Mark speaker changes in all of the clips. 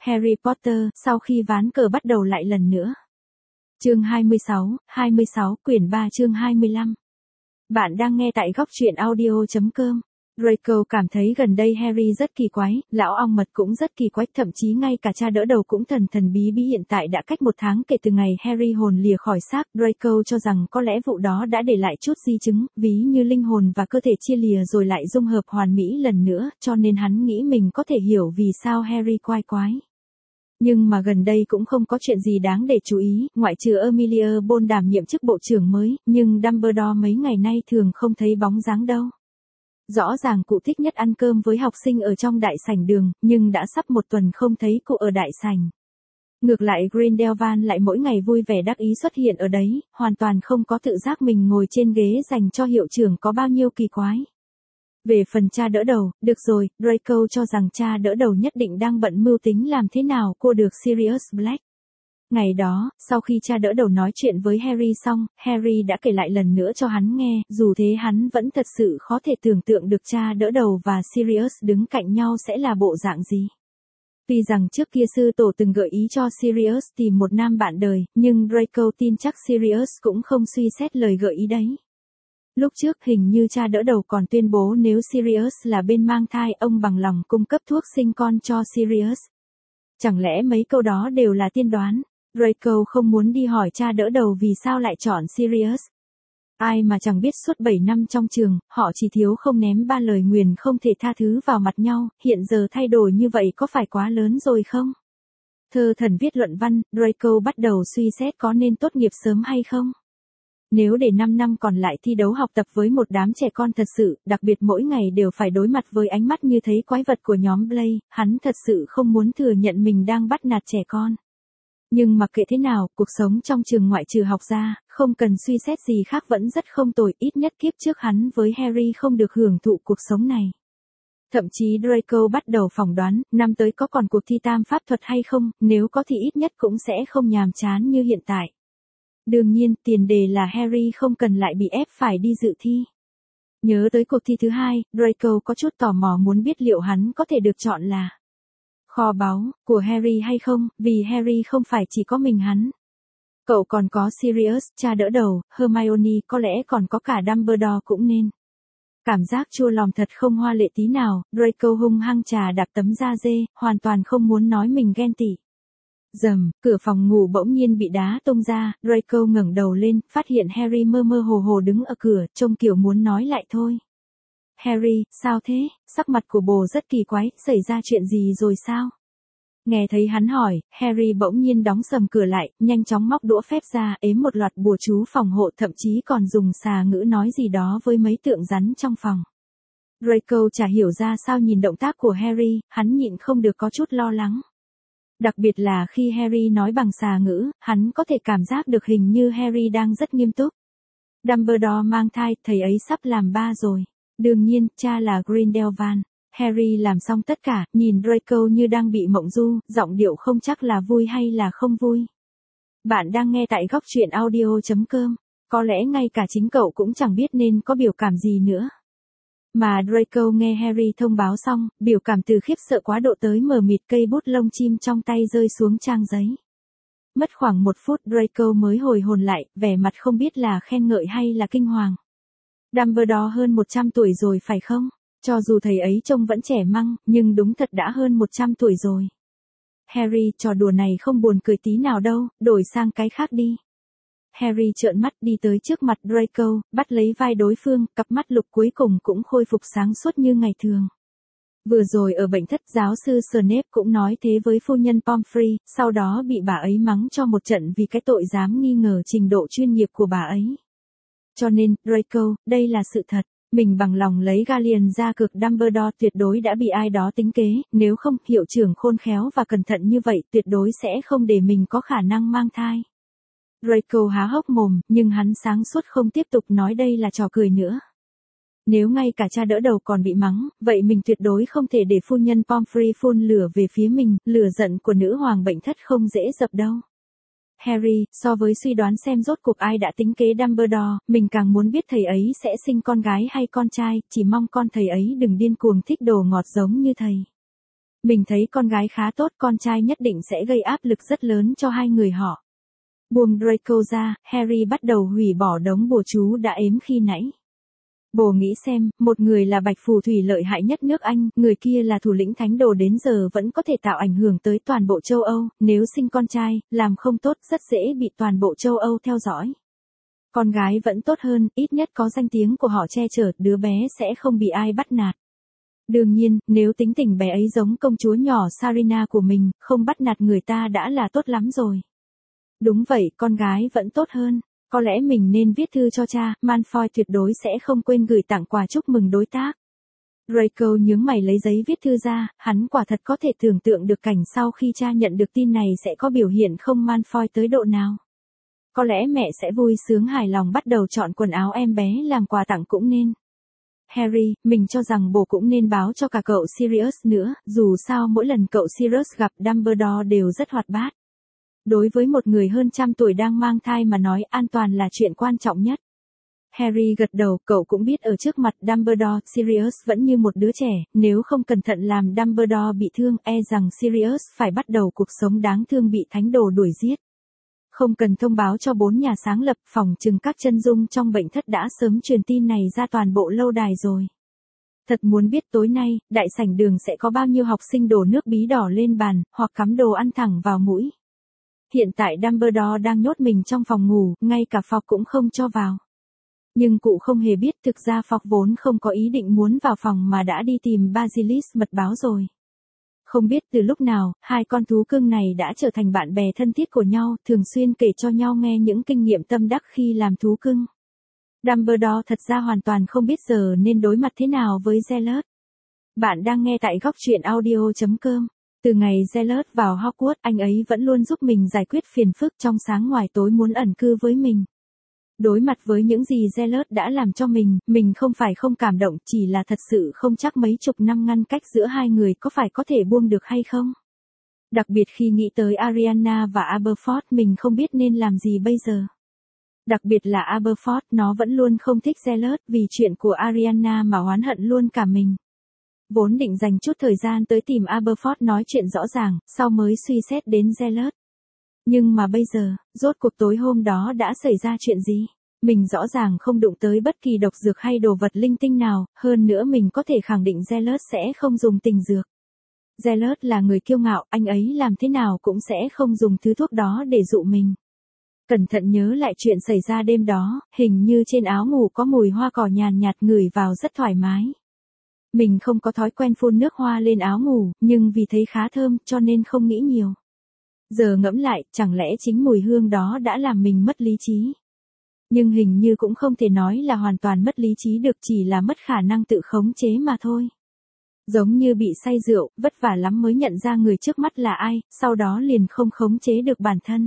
Speaker 1: Harry Potter, sau khi ván cờ bắt đầu lại lần nữa. Chương 26, quyển 3 chương 25. Bạn đang nghe tại góc truyện audio.com. Draco cảm thấy gần đây Harry rất kỳ quái, lão ong mật cũng rất kỳ quái, thậm chí ngay cả cha đỡ đầu cũng thần thần bí bí. Hiện tại đã cách 1 tháng kể từ ngày Harry hồn lìa khỏi xác, Draco cho rằng có lẽ vụ đó đã để lại chút di chứng, ví như linh hồn và cơ thể chia lìa rồi lại dung hợp hoàn mỹ lần nữa, cho nên hắn nghĩ mình có thể hiểu vì sao Harry quái quái. Nhưng mà gần đây cũng không có chuyện gì đáng để chú ý, ngoại trừ Emilia Bond đảm nhiệm chức bộ trưởng mới, nhưng Dumbledore mấy ngày nay thường không thấy bóng dáng đâu. Rõ ràng cụ thích nhất ăn cơm với học sinh ở trong đại sảnh đường, nhưng đã sắp 1 tuần không thấy cụ ở đại sảnh. Ngược lại Grindelwald lại mỗi ngày vui vẻ đắc ý xuất hiện ở đấy, hoàn toàn không có tự giác mình ngồi trên ghế dành cho hiệu trưởng có bao nhiêu kỳ quái. Về phần cha đỡ đầu, được rồi, Draco cho rằng cha đỡ đầu nhất định đang bận mưu tính làm thế nào cô được Sirius Black. Ngày đó, sau khi cha đỡ đầu nói chuyện với Harry xong, Harry đã kể lại lần nữa cho hắn nghe, dù thế hắn vẫn thật sự khó thể tưởng tượng được cha đỡ đầu và Sirius đứng cạnh nhau sẽ là bộ dạng gì. Tuy rằng trước kia sư tổ từng gợi ý cho Sirius tìm một nam bạn đời, nhưng Draco tin chắc Sirius cũng không suy xét lời gợi ý đấy. Lúc trước hình như cha đỡ đầu còn tuyên bố nếu Sirius là bên mang thai ông bằng lòng cung cấp thuốc sinh con cho Sirius. Chẳng lẽ mấy câu đó đều là tiên đoán? Draco không muốn đi hỏi cha đỡ đầu vì sao lại chọn Sirius. Ai mà chẳng biết suốt 7 năm trong trường, họ chỉ thiếu không ném 3 lời nguyền không thể tha thứ vào mặt nhau, hiện giờ thay đổi như vậy có phải quá lớn rồi không? Thơ thần viết luận văn, Draco bắt đầu suy xét có nên tốt nghiệp sớm hay không? Nếu để 5 năm còn lại thi đấu học tập với một đám trẻ con thật sự, đặc biệt mỗi ngày đều phải đối mặt với ánh mắt như thấy quái vật của nhóm Blaze, hắn thật sự không muốn thừa nhận mình đang bắt nạt trẻ con. Nhưng mặc kệ thế nào, cuộc sống trong trường ngoại trừ học ra, không cần suy xét gì khác vẫn rất không tồi, ít nhất kiếp trước hắn với Harry không được hưởng thụ cuộc sống này. Thậm chí Draco bắt đầu phỏng đoán, năm tới có còn cuộc thi tam pháp thuật hay không, nếu có thì ít nhất cũng sẽ không nhàm chán như hiện tại. Đương nhiên, tiền đề là Harry không cần lại bị ép phải đi dự thi. Nhớ tới cuộc thi thứ 2, Draco có chút tò mò muốn biết liệu hắn có thể được chọn là kho báu của Harry hay không, vì Harry không phải chỉ có mình hắn. Cậu còn có Sirius, cha đỡ đầu, Hermione, có lẽ còn có cả Dumbledore cũng nên. Cảm giác chua lòng thật không hoa lệ tí nào, Draco hung hăng trà đạp tấm da dê, hoàn toàn không muốn nói mình ghen tị. Rầm, cửa phòng ngủ bỗng nhiên bị đá tung ra, Draco ngẩng đầu lên, phát hiện Harry mơ mơ hồ hồ đứng ở cửa, trông kiểu muốn nói lại thôi. Harry, sao thế? Sắc mặt của bồ rất kỳ quái, xảy ra chuyện gì rồi sao? Nghe thấy hắn hỏi, Harry bỗng nhiên đóng sầm cửa lại, nhanh chóng móc đũa phép ra, ếm một loạt bùa chú phòng hộ, thậm chí còn dùng xà ngữ nói gì đó với mấy tượng rắn trong phòng. Draco chả hiểu ra sao nhìn động tác của Harry, hắn nhịn không được có chút lo lắng. Đặc biệt là khi Harry nói bằng xà ngữ, hắn có thể cảm giác được hình như Harry đang rất nghiêm túc. Dumbledore mang thai, thầy ấy sắp làm ba rồi. Đương nhiên, cha là Grindelwald. Harry làm xong tất cả, nhìn Draco như đang bị mộng du, giọng điệu không chắc là vui hay là không vui. Bạn đang nghe tại góc truyện audio.com. Có lẽ ngay cả chính cậu cũng chẳng biết nên có biểu cảm gì nữa. Mà Draco nghe Harry thông báo xong, biểu cảm từ khiếp sợ quá độ tới mờ mịt, cây bút lông chim trong tay rơi xuống trang giấy. Mất khoảng 1 phút Draco mới hồi hồn lại, vẻ mặt không biết là khen ngợi hay là kinh hoàng. Dumbledore hơn 100 tuổi rồi phải không? Cho dù thầy ấy trông vẫn trẻ măng, nhưng đúng thật đã hơn 100 tuổi rồi. Harry, trò đùa này không buồn cười tí nào đâu, đổi sang cái khác đi. Harry trợn mắt đi tới trước mặt Draco, bắt lấy vai đối phương, cặp mắt lục cuối cùng cũng khôi phục sáng suốt như ngày thường. Vừa rồi ở bệnh thất giáo sư Snape cũng nói thế với phu nhân Pomfrey, sau đó bị bà ấy mắng cho một trận vì cái tội dám nghi ngờ trình độ chuyên nghiệp của bà ấy. Cho nên, Draco, đây là sự thật. Mình bằng lòng lấy Gallion ra cược Dumbledore tuyệt đối đã bị ai đó tính kế, nếu không, hiệu trưởng khôn khéo và cẩn thận như vậy tuyệt đối sẽ không để mình có khả năng mang thai. Draco há hốc mồm, nhưng hắn sáng suốt không tiếp tục nói đây là trò cười nữa. Nếu ngay cả cha đỡ đầu còn bị mắng, vậy mình tuyệt đối không thể để phu nhân Pomfrey phun lửa về phía mình, lửa giận của nữ hoàng bệnh thất không dễ dập đâu. Harry, so với suy đoán xem rốt cuộc ai đã tính kế Dumbledore, mình càng muốn biết thầy ấy sẽ sinh con gái hay con trai, chỉ mong con thầy ấy đừng điên cuồng thích đồ ngọt giống như thầy. Mình thấy con gái khá tốt, con trai nhất định sẽ gây áp lực rất lớn cho hai người họ. Buông Draco ra, Harry bắt đầu hủy bỏ đống bùa chú đã ếm khi nãy. Bồ nghĩ xem, một người là bạch phù thủy lợi hại nhất nước Anh, người kia là thủ lĩnh thánh đồ đến giờ vẫn có thể tạo ảnh hưởng tới toàn bộ châu Âu, nếu sinh con trai, làm không tốt rất dễ bị toàn bộ châu Âu theo dõi. Con gái vẫn tốt hơn, ít nhất có danh tiếng của họ che chở, đứa bé sẽ không bị ai bắt nạt. Đương nhiên, nếu tính tình bé ấy giống công chúa nhỏ Sarina của mình, không bắt nạt người ta đã là tốt lắm rồi. Đúng vậy, con gái vẫn tốt hơn. Có lẽ mình nên viết thư cho cha, Malfoy tuyệt đối sẽ không quên gửi tặng quà chúc mừng đối tác. Draco nhướng mày lấy giấy viết thư ra, hắn quả thật có thể tưởng tượng được cảnh sau khi cha nhận được tin này sẽ có biểu hiện không Malfoy tới độ nào. Có lẽ mẹ sẽ vui sướng hài lòng bắt đầu chọn quần áo em bé làm quà tặng cũng nên. Harry, mình cho rằng bố cũng nên báo cho cả cậu Sirius nữa, dù sao mỗi lần cậu Sirius gặp Dumbledore đều rất hoạt bát. Đối với một người hơn trăm tuổi đang mang thai mà nói an toàn là chuyện quan trọng nhất. Harry gật đầu, cậu cũng biết ở trước mặt Dumbledore, Sirius vẫn như một đứa trẻ, nếu không cẩn thận làm Dumbledore bị thương, e rằng Sirius phải bắt đầu cuộc sống đáng thương bị thánh đồ đuổi giết. Không cần thông báo cho 4 nhà sáng lập, phòng trừng các chân dung trong bệnh thất đã sớm truyền tin này ra toàn bộ lâu đài rồi. Thật muốn biết tối nay, đại sảnh đường sẽ có bao nhiêu học sinh đổ nước bí đỏ lên bàn, hoặc cắm đồ ăn thẳng vào mũi. Hiện tại Dumbledore đang nhốt mình trong phòng ngủ, ngay cả Fogg cũng không cho vào. Nhưng cụ không hề biết thực ra Fogg vốn không có ý định muốn vào phòng mà đã đi tìm Basilisk mật báo rồi. Không biết từ lúc nào, hai con thú cưng này đã trở thành bạn bè thân thiết của nhau, thường xuyên kể cho nhau nghe những kinh nghiệm tâm đắc khi làm thú cưng. Dumbledore thật ra hoàn toàn không biết giờ nên đối mặt thế nào với Gellert. Bạn đang nghe tại góc truyện audio.com. Từ ngày Gellert vào Hogwarts, anh ấy vẫn luôn giúp mình giải quyết phiền phức trong sáng ngoài tối muốn ẩn cư với mình. Đối mặt với những gì Gellert đã làm cho mình không phải không cảm động, chỉ là thật sự không chắc mấy chục năm ngăn cách giữa hai người có phải có thể buông được hay không. Đặc biệt khi nghĩ tới Ariana và Aberforth, mình không biết nên làm gì bây giờ. Đặc biệt là Aberforth, nó vẫn luôn không thích Gellert vì chuyện của Ariana mà oán hận luôn cả mình. Vốn định dành chút thời gian tới tìm Aberforth nói chuyện rõ ràng, sau mới suy xét đến Gellert. Nhưng mà bây giờ, rốt cuộc tối hôm đó đã xảy ra chuyện gì? Mình rõ ràng không đụng tới bất kỳ độc dược hay đồ vật linh tinh nào, hơn nữa mình có thể khẳng định Gellert sẽ không dùng tình dược. Gellert là người kiêu ngạo, anh ấy làm thế nào cũng sẽ không dùng thứ thuốc đó để dụ mình. Cẩn thận nhớ lại chuyện xảy ra đêm đó, hình như trên áo ngủ có mùi hoa cỏ nhàn nhạt ngửi vào rất thoải mái. Mình không có thói quen phun nước hoa lên áo ngủ, nhưng vì thấy khá thơm cho nên không nghĩ nhiều. Giờ ngẫm lại, chẳng lẽ chính mùi hương đó đã làm mình mất lý trí? Nhưng hình như cũng không thể nói là hoàn toàn mất lý trí được, chỉ là mất khả năng tự khống chế mà thôi. Giống như bị say rượu, vất vả lắm mới nhận ra người trước mắt là ai, sau đó liền không khống chế được bản thân.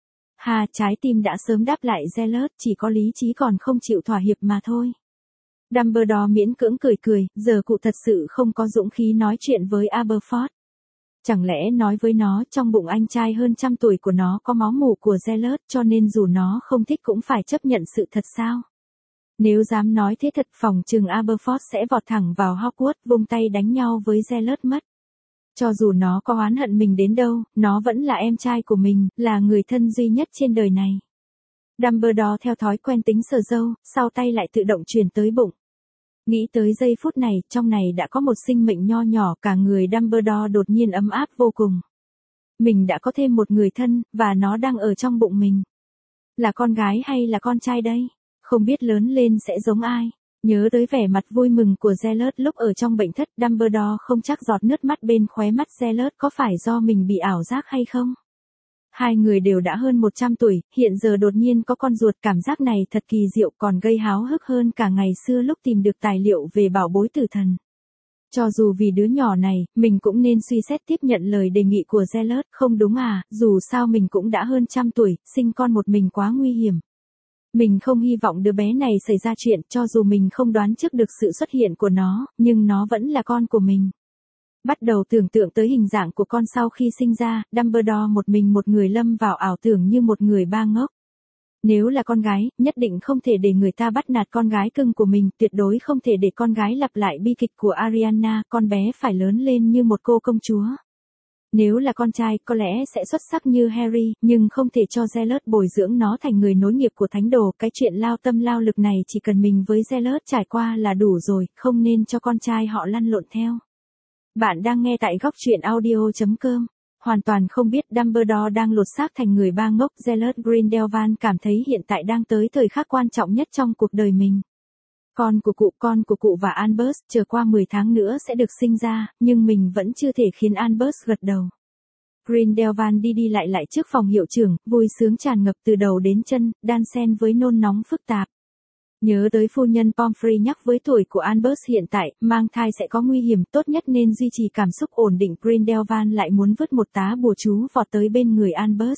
Speaker 1: Trái tim đã sớm đáp lại Gellert, chỉ có lý trí còn không chịu thỏa hiệp mà thôi. Dumbledore miễn cưỡng cười, giờ cụ thật sự không có dũng khí nói chuyện với Aberforth. Chẳng lẽ nói với nó trong bụng anh trai hơn trăm tuổi của nó có máu mủ của Gellert cho nên dù nó không thích cũng phải chấp nhận sự thật sao? Nếu dám nói thế thật, phòng trừng Aberforth sẽ vọt thẳng vào Hogwarts vung tay đánh nhau với Gellert mất. Cho dù nó có oán hận mình đến đâu, nó vẫn là em trai của mình, là người thân duy nhất trên đời này. Dumbledore theo thói quen tính sờ râu, sau tay lại tự động truyền tới bụng. Nghĩ tới giây phút này, trong này đã có một sinh mệnh nho nhỏ, cả người Dumbledore đột nhiên ấm áp vô cùng. Mình đã có thêm một người thân, và nó đang ở trong bụng mình. Là con gái hay là con trai đây? Không biết lớn lên sẽ giống ai? Nhớ tới vẻ mặt vui mừng của Gellert lúc ở trong bệnh thất, Dumbledore không chắc giọt nước mắt bên khóe mắt Gellert có phải do mình bị ảo giác hay không? Hai người đều đã hơn 100 tuổi, hiện giờ đột nhiên có con ruột, cảm giác này thật kỳ diệu, còn gây háo hức hơn cả ngày xưa lúc tìm được tài liệu về bảo bối tử thần. Cho dù vì đứa nhỏ này, mình cũng nên suy xét tiếp nhận lời đề nghị của Gellert, không đúng à, dù sao mình cũng đã hơn trăm tuổi, sinh con một mình quá nguy hiểm. Mình không hy vọng đứa bé này xảy ra chuyện, cho dù mình không đoán trước được sự xuất hiện của nó, nhưng nó vẫn là con của mình. Bắt đầu tưởng tượng tới hình dạng của con sau khi sinh ra, Dumbledore một người lâm vào ảo tưởng như một người ba ngốc. Nếu là con gái, nhất định không thể để người ta bắt nạt con gái cưng của mình, tuyệt đối không thể để con gái lặp lại bi kịch của Ariana, con bé phải lớn lên như một cô công chúa. Nếu là con trai, có lẽ sẽ xuất sắc như Harry, nhưng không thể cho Zealot bồi dưỡng nó thành người nối nghiệp của thánh đồ, cái chuyện lao tâm lao lực này chỉ cần mình với Zealot trải qua là đủ rồi, không nên cho con trai họ lăn lộn theo. Bạn đang nghe tại góc truyện audio.com. Hoàn toàn không biết Dumbledore đang lột xác thành người ba ngốc. Zealot Grindelwald cảm thấy hiện tại đang tới thời khắc quan trọng nhất trong cuộc đời mình. Con của cụ và Albus chờ qua 10 tháng nữa sẽ được sinh ra, nhưng mình vẫn chưa thể khiến Albus gật đầu. Grindelwald đi lại trước phòng hiệu trưởng, vui sướng tràn ngập từ đầu đến chân, đan xen với nôn nóng phức tạp. Nhớ tới phu nhân Pomfrey nhắc với tuổi của Albus hiện tại, mang thai sẽ có nguy hiểm, tốt nhất nên duy trì cảm xúc ổn định. Grindelwald lại muốn vứt một tá bùa chú vọt tới bên người Albus.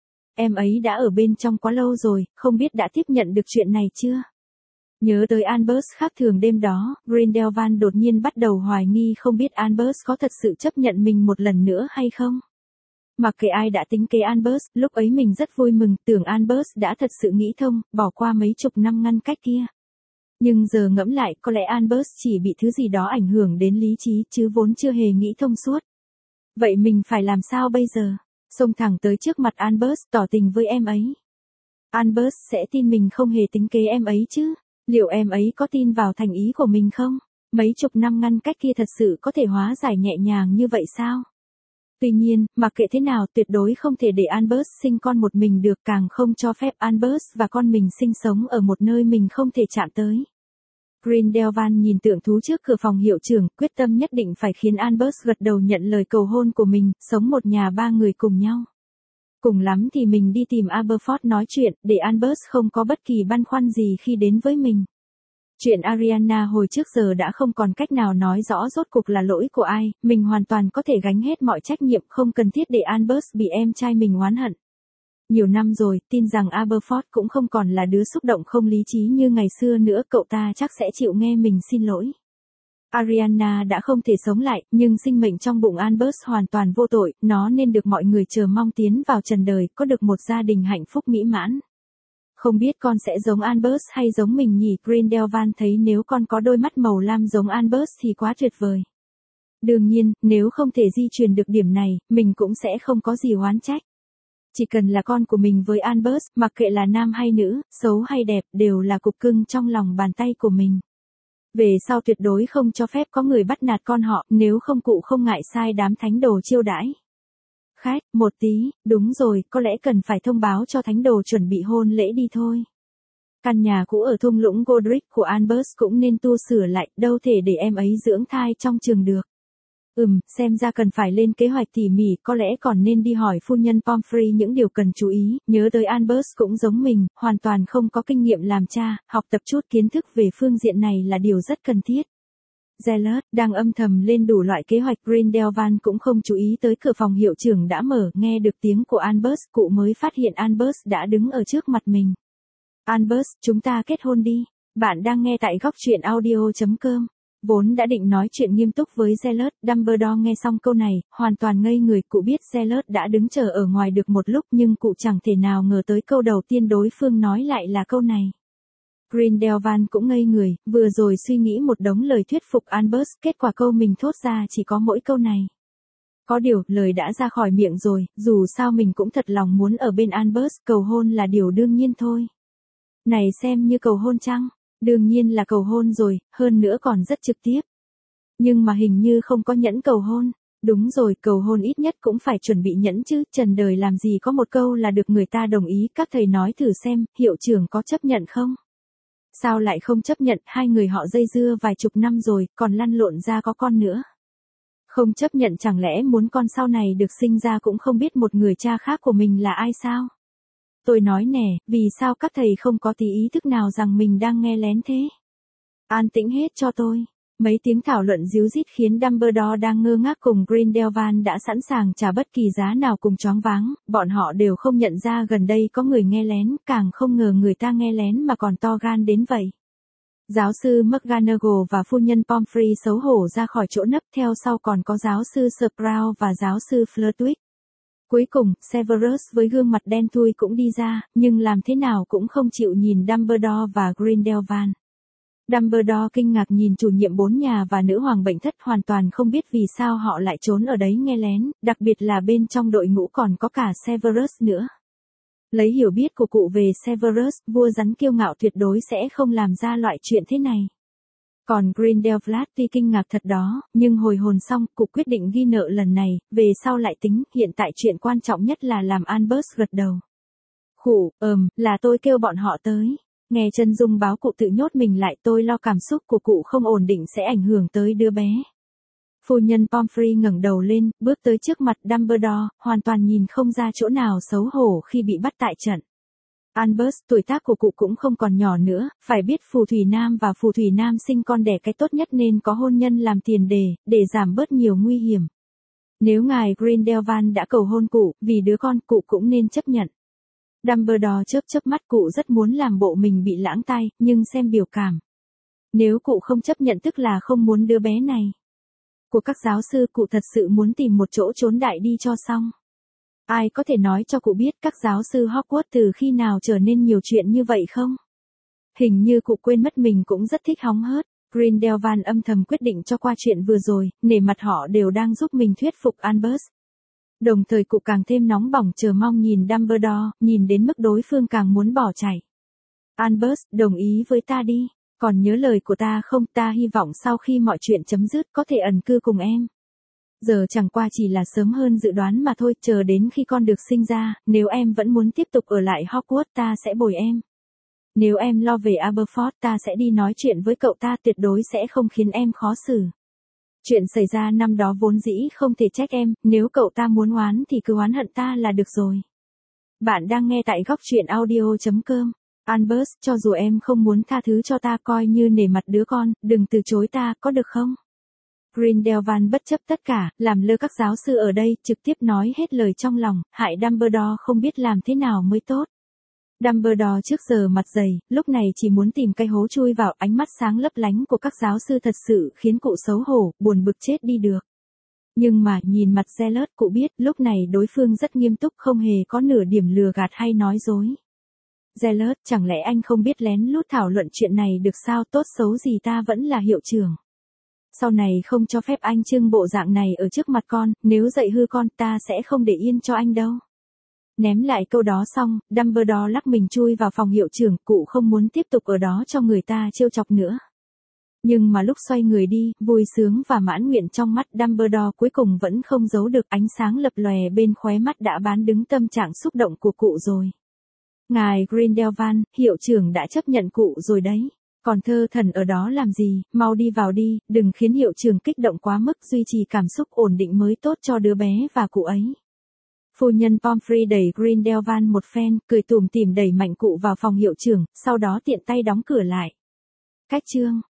Speaker 1: Em ấy đã ở bên trong quá lâu rồi, không biết đã tiếp nhận được chuyện này chưa? Nhớ tới Albus khác thường đêm đó, Grindelwald đột nhiên bắt đầu hoài nghi không biết Albus có thật sự chấp nhận mình một lần nữa hay không. Mặc kệ ai đã tính kế Albus, lúc ấy mình rất vui mừng, tưởng Albus đã thật sự nghĩ thông, bỏ qua mấy chục năm ngăn cách kia. Nhưng giờ ngẫm lại, có lẽ Albus chỉ bị thứ gì đó ảnh hưởng đến lý trí, chứ vốn chưa hề nghĩ thông suốt. Vậy mình phải làm sao bây giờ? Xông thẳng tới trước mặt Albus, tỏ tình với em ấy. Albus sẽ tin mình không hề tính kế em ấy chứ? Liệu em ấy có tin vào thành ý của mình không? Mấy chục năm ngăn cách kia thật sự có thể hóa giải nhẹ nhàng như vậy sao? Tuy nhiên, mặc kệ thế nào tuyệt đối không thể để Albus sinh con một mình được, càng không cho phép Albus và con mình sinh sống ở một nơi mình không thể chạm tới. Grindelwald nhìn tượng thú trước cửa phòng hiệu trưởng, quyết tâm nhất định phải khiến Albus gật đầu nhận lời cầu hôn của mình, sống một nhà ba người cùng nhau. Cùng lắm thì mình đi tìm Aberforth nói chuyện, để Albus không có bất kỳ băn khoăn gì khi đến với mình. Chuyện Ariana hồi trước giờ đã không còn cách nào nói rõ rốt cuộc là lỗi của ai, mình hoàn toàn có thể gánh hết mọi trách nhiệm, không cần thiết để Albus bị em trai mình oán hận. Nhiều năm rồi, tin rằng Aberforth cũng không còn là đứa xúc động không lý trí như ngày xưa nữa, cậu ta chắc sẽ chịu nghe mình xin lỗi. Ariana đã không thể sống lại, nhưng sinh mệnh trong bụng Albus hoàn toàn vô tội, nó nên được mọi người chờ mong tiến vào trần đời, có được một gia đình hạnh phúc mỹ mãn. Không biết con sẽ giống Albus hay giống mình nhỉ? Grindelwald thấy nếu con có đôi mắt màu lam giống Albus thì quá tuyệt vời. Đương nhiên, nếu không thể di truyền được điểm này, mình cũng sẽ không có gì oán trách. Chỉ cần là con của mình với Albus, mặc kệ là nam hay nữ, xấu hay đẹp, đều là cục cưng trong lòng bàn tay của mình. Về sau tuyệt đối không cho phép có người bắt nạt con họ, nếu không cụ không ngại sai đám thánh đồ chiêu đãi. Khách, một tí, đúng rồi, có lẽ cần phải thông báo cho thánh đồ chuẩn bị hôn lễ đi thôi. Căn nhà cũ ở thung lũng Godric của Albus cũng nên tu sửa lại, đâu thể để em ấy dưỡng thai trong trường được. Xem ra cần phải lên kế hoạch tỉ mỉ, có lẽ còn nên đi hỏi phu nhân Pomfrey những điều cần chú ý, nhớ tới Albus cũng giống mình, hoàn toàn không có kinh nghiệm làm cha, học tập chút kiến thức về phương diện này là điều rất cần thiết. Zealot đang âm thầm lên đủ loại kế hoạch. Grindelwald cũng không chú ý tới cửa phòng hiệu trưởng đã mở, nghe được tiếng của Albus, cụ mới phát hiện Albus đã đứng ở trước mặt mình. Albus, chúng ta kết hôn đi. Bạn đang nghe tại góc truyện audio.com. Vốn đã định nói chuyện nghiêm túc với Zealot, Dumbledore nghe xong câu này, hoàn toàn ngây người, cụ biết Zealot đã đứng chờ ở ngoài được một lúc nhưng cụ chẳng thể nào ngờ tới câu đầu tiên đối phương nói lại là câu này. Grindelwald cũng ngây người, vừa rồi suy nghĩ một đống lời thuyết phục Albus, kết quả câu mình thốt ra chỉ có mỗi câu này. Có điều, lời đã ra khỏi miệng rồi, dù sao mình cũng thật lòng muốn ở bên Albus, cầu hôn là điều đương nhiên thôi. Này xem như cầu hôn chăng? Đương nhiên là cầu hôn rồi, hơn nữa còn rất trực tiếp. Nhưng mà hình như không có nhẫn cầu hôn. Đúng rồi, cầu hôn ít nhất cũng phải chuẩn bị nhẫn chứ, trần đời làm gì có một câu là được người ta đồng ý, các thầy nói thử xem, hiệu trưởng có chấp nhận không? Sao lại không chấp nhận, hai người họ dây dưa vài chục năm rồi, còn lăn lộn ra có con nữa. Không chấp nhận chẳng lẽ muốn con sau này được sinh ra cũng không biết một người cha khác của mình là ai sao? Tôi nói nè, vì sao các thầy không có tí ý thức nào rằng mình đang nghe lén thế? An tĩnh hết cho tôi. Mấy tiếng thảo luận díu dít khiến Dumbledore đang ngơ ngác cùng Grindelwald đã sẵn sàng trả bất kỳ giá nào cùng choáng váng, bọn họ đều không nhận ra gần đây có người nghe lén, càng không ngờ người ta nghe lén mà còn to gan đến vậy. Giáo sư McGonagall và phu nhân Pomfrey xấu hổ ra khỏi chỗ nấp, theo sau còn có giáo sư Sprout và giáo sư Flitwick. Cuối cùng, Severus với gương mặt đen thui cũng đi ra, nhưng làm thế nào cũng không chịu nhìn Dumbledore và Grindelwald. Dumbledore kinh ngạc nhìn chủ nhiệm 4 nhà và nữ hoàng bệnh thất, hoàn toàn không biết vì sao họ lại trốn ở đấy nghe lén, đặc biệt là bên trong đội ngũ còn có cả Severus nữa. Lấy hiểu biết của cụ về Severus, vua rắn kiêu ngạo tuyệt đối sẽ không làm ra loại chuyện thế này. Còn Grindelwald tuy kinh ngạc thật đó, nhưng hồi hồn xong, cụ quyết định ghi nợ lần này, về sau lại tính, hiện tại chuyện quan trọng nhất là làm Albus gật đầu. Khụ, là tôi kêu bọn họ tới. Nghe chân dung báo cụ tự nhốt mình lại, tôi lo cảm xúc của cụ không ổn định sẽ ảnh hưởng tới đứa bé. Phu nhân Pomfrey ngẩng đầu lên, bước tới trước mặt Dumbledore, hoàn toàn nhìn không ra chỗ nào xấu hổ khi bị bắt tại trận. Albus, tuổi tác của cụ cũng không còn nhỏ nữa, phải biết phù thủy nam và phù thủy nam sinh con đẻ cái tốt nhất nên có hôn nhân làm tiền đề, để giảm bớt nhiều nguy hiểm. Nếu ngài Grindelwald đã cầu hôn cụ, vì đứa con, cụ cũng nên chấp nhận. Dumbledore chớp mắt, cụ rất muốn làm bộ mình bị lãng tai, nhưng xem biểu cảm. Nếu cụ không chấp nhận tức là không muốn đứa bé này. Của các giáo sư, cụ thật sự muốn tìm một chỗ trốn đại đi cho xong. Ai có thể nói cho cụ biết các giáo sư Hogwarts từ khi nào trở nên nhiều chuyện như vậy không? Hình như cụ quên mất mình cũng rất thích hóng hớt. Grindelwald âm thầm quyết định cho qua chuyện vừa rồi, nể mặt họ đều đang giúp mình thuyết phục Albus. Đồng thời cụ càng thêm nóng bỏng chờ mong nhìn Dumbledore, nhìn đến mức đối phương càng muốn bỏ chạy. Albus, đồng ý với ta đi, còn nhớ lời của ta không? Ta hy vọng sau khi mọi chuyện chấm dứt có thể ẩn cư cùng em. Giờ chẳng qua chỉ là sớm hơn dự đoán mà thôi, chờ đến khi con được sinh ra, nếu em vẫn muốn tiếp tục ở lại Hogwarts ta sẽ bồi em. Nếu em lo về Aberforth ta sẽ đi nói chuyện với cậu ta, tuyệt đối sẽ không khiến em khó xử. Chuyện xảy ra năm đó vốn dĩ không thể trách em, nếu cậu ta muốn oán thì cứ oán hận ta là được rồi. Bạn đang nghe tại góc truyện audio.com. Albus, cho dù em không muốn tha thứ cho ta, coi như nể mặt đứa con, đừng từ chối ta, có được không? Grindelwald bất chấp tất cả, làm lơ các giáo sư ở đây, trực tiếp nói hết lời trong lòng, hại Dumbledore không biết làm thế nào mới tốt. Dumbledore trước giờ mặt dày, lúc này chỉ muốn tìm cái hố chui vào, ánh mắt sáng lấp lánh của các giáo sư thật sự khiến cụ xấu hổ, buồn bực chết đi được. Nhưng mà, nhìn mặt Zealot, cụ biết, lúc này đối phương rất nghiêm túc, không hề có nửa điểm lừa gạt hay nói dối. Zealot, chẳng lẽ anh không biết lén lút thảo luận chuyện này được sao? Tốt xấu gì ta vẫn là hiệu trưởng. Sau này không cho phép anh trưng bộ dạng này ở trước mặt con, nếu dạy hư con ta sẽ không để yên cho anh đâu. Ném lại câu đó xong, Dumbledore lắc mình chui vào phòng hiệu trưởng, cụ không muốn tiếp tục ở đó cho người ta trêu chọc nữa. Nhưng mà lúc xoay người đi, vui sướng và mãn nguyện trong mắt Dumbledore cuối cùng vẫn không giấu được ánh sáng lập lòe bên khóe mắt đã bán đứng tâm trạng xúc động của cụ rồi. Ngài Grindelwald, hiệu trưởng đã chấp nhận cụ rồi đấy. Còn thơ thẩn ở đó làm gì, mau đi vào đi, đừng khiến hiệu trưởng kích động quá mức, duy trì cảm xúc ổn định mới tốt cho đứa bé và cụ ấy. Phu nhân Pomfrey đẩy Grindelwald một phen, cười tủm tỉm đẩy mạnh cụ vào phòng hiệu trưởng, sau đó tiện tay đóng cửa lại. Cách chương